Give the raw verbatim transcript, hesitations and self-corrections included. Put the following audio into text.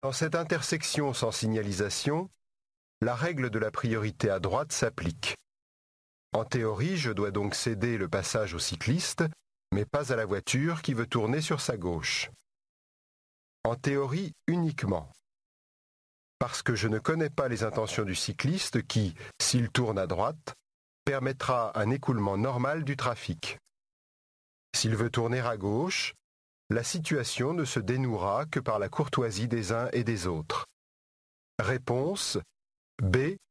Dans cette intersection sans signalisation, la règle de la priorité à droite s'applique. En théorie, je dois donc céder le passage au cycliste, mais pas à la voiture qui veut tourner sur sa gauche. En théorie uniquement. Parce que je ne connais pas les intentions du cycliste qui, s'il tourne à droite, permettra un écoulement normal du trafic. S'il veut tourner à gauche, la situation ne se dénouera que par la courtoisie des uns et des autres. Réponse B.